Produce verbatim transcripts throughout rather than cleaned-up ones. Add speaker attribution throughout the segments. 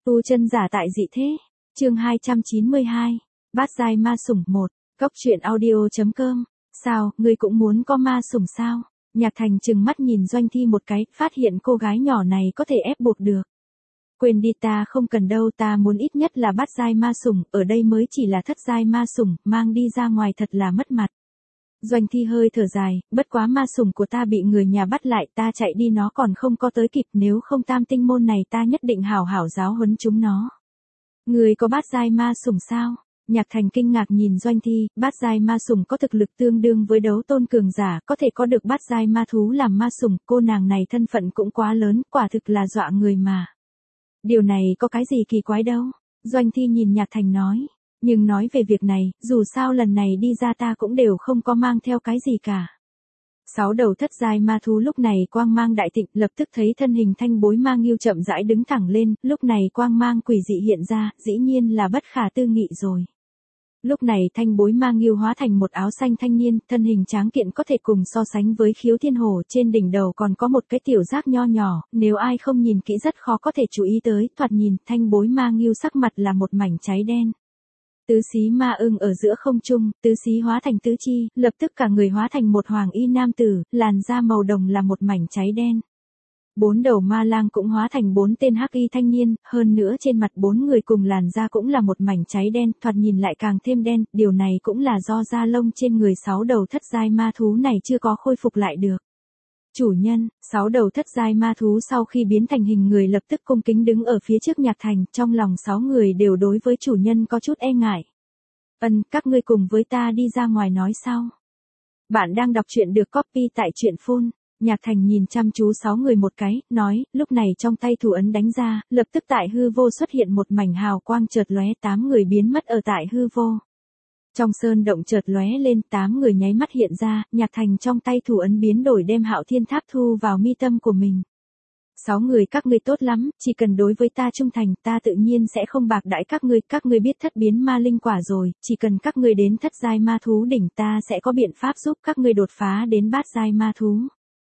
Speaker 1: Tu chân giả tại dị thế. Chương hai trăm chín mươi hai. Bát giai ma sủng một. Cốc truyện audio.com. Sao, ngươi cũng muốn có ma sủng sao? Nhạc Thành trừng mắt nhìn Doanh Thi một cái, phát hiện cô gái nhỏ này có thể ép buộc được. Quên đi, ta không cần đâu, ta muốn ít nhất là bát giai ma sủng, ở đây mới chỉ là thất giai ma sủng, mang đi ra ngoài thật là mất mặt. Doanh Thi hơi thở dài, bất quá ma sủng của ta bị người nhà bắt lại, ta chạy đi nó còn không có tới kịp, nếu không tam tinh môn này ta nhất định hảo hảo giáo huấn chúng nó. Người có bát giai ma sủng sao? Nhạc Thành kinh ngạc nhìn Doanh Thi, bát giai ma sủng có thực lực tương đương với đấu tôn cường giả, có thể có được bát giai ma thú làm ma sủng, cô nàng này thân phận cũng quá lớn, quả thực là dọa người mà. Điều này có cái gì kỳ quái đâu? Doanh Thi nhìn Nhạc Thành nói. Nhưng nói về việc này, dù sao lần này đi ra ta cũng đều không có mang theo cái gì cả. Sáu đầu thất giai ma thú lúc này quang mang đại thịnh, lập tức thấy thân hình thanh bối ma ngưu chậm rãi đứng thẳng lên, lúc này quang mang quỷ dị hiện ra, dĩ nhiên là bất khả tư nghị rồi. Lúc này thanh bối ma ngưu hóa thành một áo xanh thanh niên, thân hình tráng kiện có thể cùng so sánh với Khiếu Thiên Hổ, trên đỉnh đầu còn có một cái tiểu giác nho nhỏ, nếu ai không nhìn kỹ rất khó có thể chú ý tới, thoạt nhìn thanh bối ma ngưu sắc mặt là một mảnh cháy đen. Tứ xí ma ưng ở giữa không trung, tứ xí hóa thành tứ chi, lập tức cả người hóa thành một hoàng y nam tử, làn da màu đồng là một mảnh cháy đen. Bốn đầu ma lang cũng hóa thành bốn tên hắc y thanh niên, hơn nữa trên mặt bốn người cùng làn da cũng là một mảnh cháy đen, thoạt nhìn lại càng thêm đen, điều này cũng là do da lông trên người sáu đầu thất giai ma thú này chưa có khôi phục lại được. Chủ nhân, sáu đầu thất giai ma thú sau khi biến thành hình người lập tức cung kính đứng ở phía trước Nhạc Thành, trong lòng sáu người đều đối với chủ nhân có chút e ngại. Ân, các ngươi cùng với ta đi ra ngoài nói sau. Bạn đang đọc truyện được copy tại truyện phun. Nhạc Thành nhìn chăm chú sáu người một cái, nói, lúc này trong tay thủ ấn đánh ra, lập tức tại hư vô xuất hiện một mảnh hào quang chợt lóe, tám người biến mất ở tại hư vô. Trong sơn động chợt lóe lên, tám người nháy mắt hiện ra, Nhạc Thành trong tay thủ ấn biến đổi đem Hạo Thiên Tháp thu vào mi tâm của mình. Sáu người các ngươi tốt lắm, chỉ cần đối với ta trung thành, ta tự nhiên sẽ không bạc đãi các ngươi, các ngươi biết thất biến ma linh quả rồi, chỉ cần các ngươi đến thất giai ma thú đỉnh ta sẽ có biện pháp giúp các ngươi đột phá đến bát giai ma thú.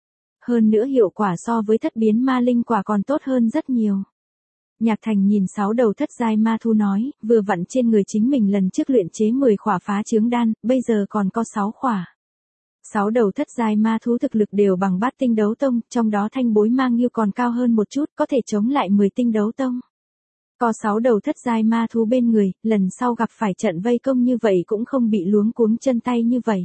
Speaker 1: Hơn nữa hiệu quả so với thất biến ma linh quả còn tốt hơn rất nhiều. Nhạc Thành nhìn sáu đầu thất giai ma thú nói, vừa vặn trên người chính mình lần trước luyện chế mười khỏa phá chướng đan, bây giờ còn có sáu khỏa. Sáu đầu thất giai ma thú thực lực đều bằng bát tinh đấu tông, trong đó thanh bối ma ngưu còn cao hơn một chút, có thể chống lại mười tinh đấu tông. Có sáu đầu thất giai ma thú bên người, lần sau gặp phải trận vây công như vậy cũng không bị luống cuống chân tay như vậy.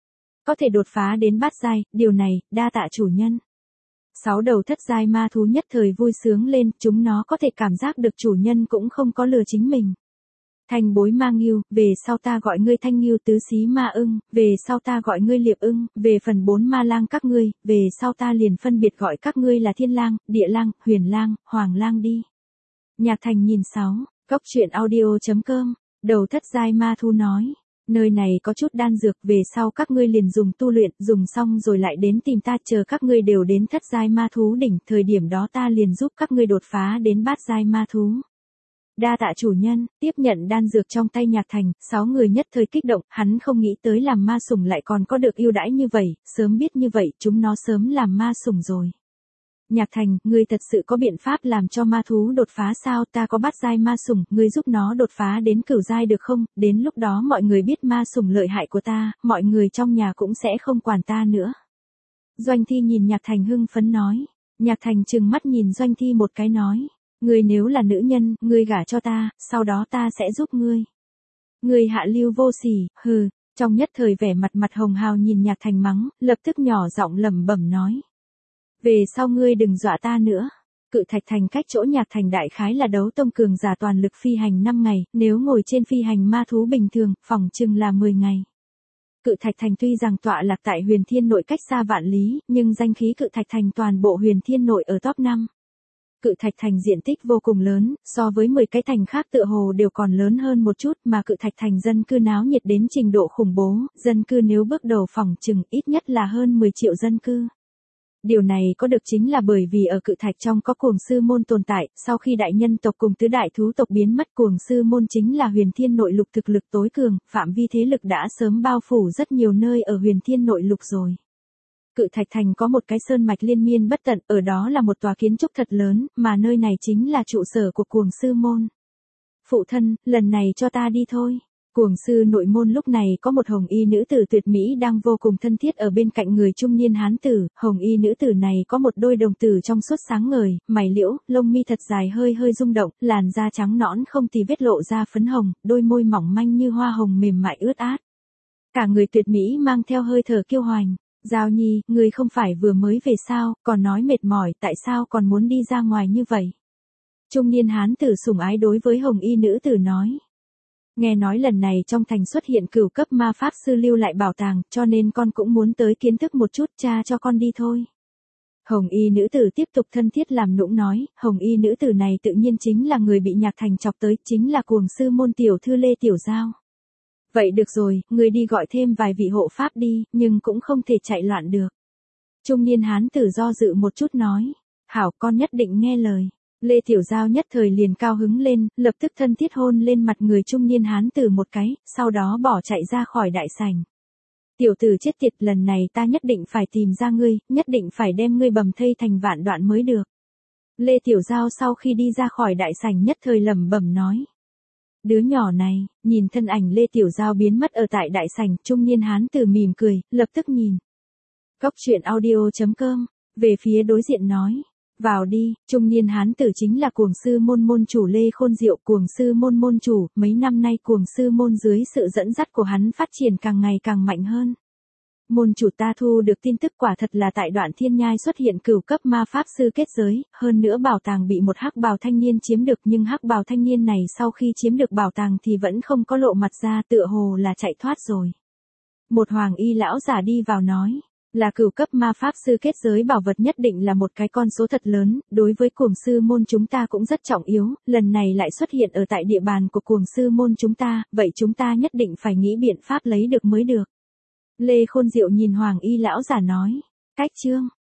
Speaker 1: Có thể đột phá đến bát giai, điều này, đa tạ chủ nhân. Sáu đầu thất giai ma thú nhất thời vui sướng lên, chúng nó có thể cảm giác được chủ nhân cũng không có lừa chính mình. Thanh bối ma ngưu, về sau ta gọi ngươi thanh ngưu, tứ xí ma ưng, về sau ta gọi ngươi liệp ưng, về phần bốn ma lang các ngươi, về sau ta liền phân biệt gọi các ngươi là thiên lang, địa lang, huyền lang, hoàng lang đi. Nhạc Thành nhìn sáu, cốc truyện audio.com, đầu thất giai ma thú nói. Nơi này có chút đan dược, về sau các ngươi liền dùng tu luyện, dùng xong rồi lại đến tìm ta, chờ các ngươi đều đến thất giai ma thú đỉnh, thời điểm đó ta liền giúp các ngươi đột phá đến bát giai ma thú. Đa tạ chủ nhân, tiếp nhận đan dược trong tay Nhạc Thành, sáu người nhất thời kích động, hắn không nghĩ tới làm ma sủng lại còn có được ưu đãi như vậy, sớm biết như vậy, chúng nó sớm làm ma sủng rồi. Nhạc Thành, ngươi thật sự có biện pháp làm cho ma thú đột phá sao? Ta có bát giai ma sủng, ngươi giúp nó đột phá đến cửu giai được không? Đến lúc đó mọi người biết ma sủng lợi hại của ta, mọi người trong nhà cũng sẽ không quản ta nữa. Doanh Thi nhìn Nhạc Thành hưng phấn nói. Nhạc Thành trừng mắt nhìn Doanh Thi một cái nói. Ngươi nếu là nữ nhân, ngươi gả cho ta, sau đó ta sẽ giúp ngươi. Ngươi hạ lưu vô sỉ, hừ. Trong nhất thời vẻ mặt mặt hồng hào nhìn Nhạc Thành mắng, lập tức nhỏ giọng lẩm bẩm nói. Về sau ngươi đừng dọa ta nữa. Cự Thạch Thành cách chỗ Nhạc Thành đại khái là đấu tông cường giả toàn lực phi hành năm ngày, nếu ngồi trên phi hành ma thú bình thường, phỏng chừng là mười ngày. Cự Thạch Thành tuy rằng tọa lạc tại Huyền Thiên Nội cách xa vạn lý, nhưng danh khí Cự Thạch Thành toàn bộ Huyền Thiên Nội ở top năm. Cự Thạch Thành diện tích vô cùng lớn, so với mười cái thành khác tựa hồ đều còn lớn hơn một chút, mà Cự Thạch Thành dân cư náo nhiệt đến trình độ khủng bố, dân cư nếu bước đầu phỏng chừng ít nhất là hơn mười triệu dân cư. Điều này có được chính là bởi vì ở Cự Thạch trong có Cuồng Sư Môn tồn tại, sau khi đại nhân tộc cùng tứ đại thú tộc biến mất, Cuồng Sư Môn chính là Huyền Thiên Nội Lục thực lực tối cường, phạm vi thế lực đã sớm bao phủ rất nhiều nơi ở Huyền Thiên Nội Lục rồi. Cự Thạch Thành có một cái sơn mạch liên miên bất tận, ở đó là một tòa kiến trúc thật lớn, mà nơi này chính là trụ sở của Cuồng Sư Môn. Phụ thân, lần này cho ta đi thôi. Cuồng sư nội môn lúc này có một hồng y nữ tử tuyệt mỹ đang vô cùng thân thiết ở bên cạnh người trung niên hán tử, hồng y nữ tử này có một đôi đồng tử trong suốt sáng ngời, mày liễu, lông mi thật dài hơi hơi rung động, làn da trắng nõn không tì vết lộ ra phấn hồng, đôi môi mỏng manh như hoa hồng mềm mại ướt át. Cả người tuyệt mỹ mang theo hơi thở kiêu hoành. Giao Nhi, người không phải vừa mới về sao, còn nói mệt mỏi, tại sao còn muốn đi ra ngoài như vậy? Trung niên hán tử sủng ái đối với hồng y nữ tử nói. Nghe nói lần này trong thành xuất hiện cửu cấp ma pháp sư lưu lại bảo tàng, cho nên con cũng muốn tới kiến thức một chút, cha cho con đi thôi. Hồng y nữ tử tiếp tục thân thiết làm nũng nói, hồng y nữ tử này tự nhiên chính là người bị Nhạc Thành chọc tới, chính là Cuồng Sư Môn tiểu thư Lê Tiểu Giao. Vậy được rồi, người đi gọi thêm vài vị hộ pháp đi, nhưng cũng không thể chạy loạn được. Trung niên hán tử do dự một chút nói, hảo con nhất định nghe lời. Lê Tiểu Giao nhất thời liền cao hứng lên, lập tức thân thiết hôn lên mặt người trung niên hán tử một cái, sau đó bỏ chạy ra khỏi đại sảnh. Tiểu tử chết tiệt, lần này ta nhất định phải tìm ra ngươi, nhất định phải đem ngươi bầm thây thành vạn đoạn mới được. Lê Tiểu Giao sau khi đi ra khỏi đại sảnh nhất thời lẩm bẩm nói. Đứa nhỏ này, nhìn thân ảnh Lê Tiểu Giao biến mất ở tại đại sảnh, trung niên hán tử mỉm cười, lập tức nhìn. Cốc truyện audio chấm com, về phía đối diện nói. Vào đi, trung niên hán tử chính là Cuồng Sư Môn môn chủ Lê Khôn Diệu. Cuồng Sư Môn môn chủ, mấy năm nay Cuồng Sư Môn dưới sự dẫn dắt của hắn phát triển càng ngày càng mạnh hơn. Môn chủ ta thu được tin tức quả thật là tại Đoạn Thiên Nhai xuất hiện cửu cấp ma pháp sư kết giới, hơn nữa bảo tàng bị một hắc bào thanh niên chiếm được, nhưng hắc bào thanh niên này sau khi chiếm được bảo tàng thì vẫn không có lộ mặt ra, tựa hồ là chạy thoát rồi. Một hoàng y lão giả đi vào nói. Là cửu cấp ma pháp sư kết giới bảo vật nhất định là một cái con số thật lớn, đối với Cuồng Sư Môn chúng ta cũng rất trọng yếu, lần này lại xuất hiện ở tại địa bàn của Cuồng Sư Môn chúng ta, vậy chúng ta nhất định phải nghĩ biện pháp lấy được mới được. Lê Khôn Diệu nhìn Hoàng y lão giả nói, cách chương,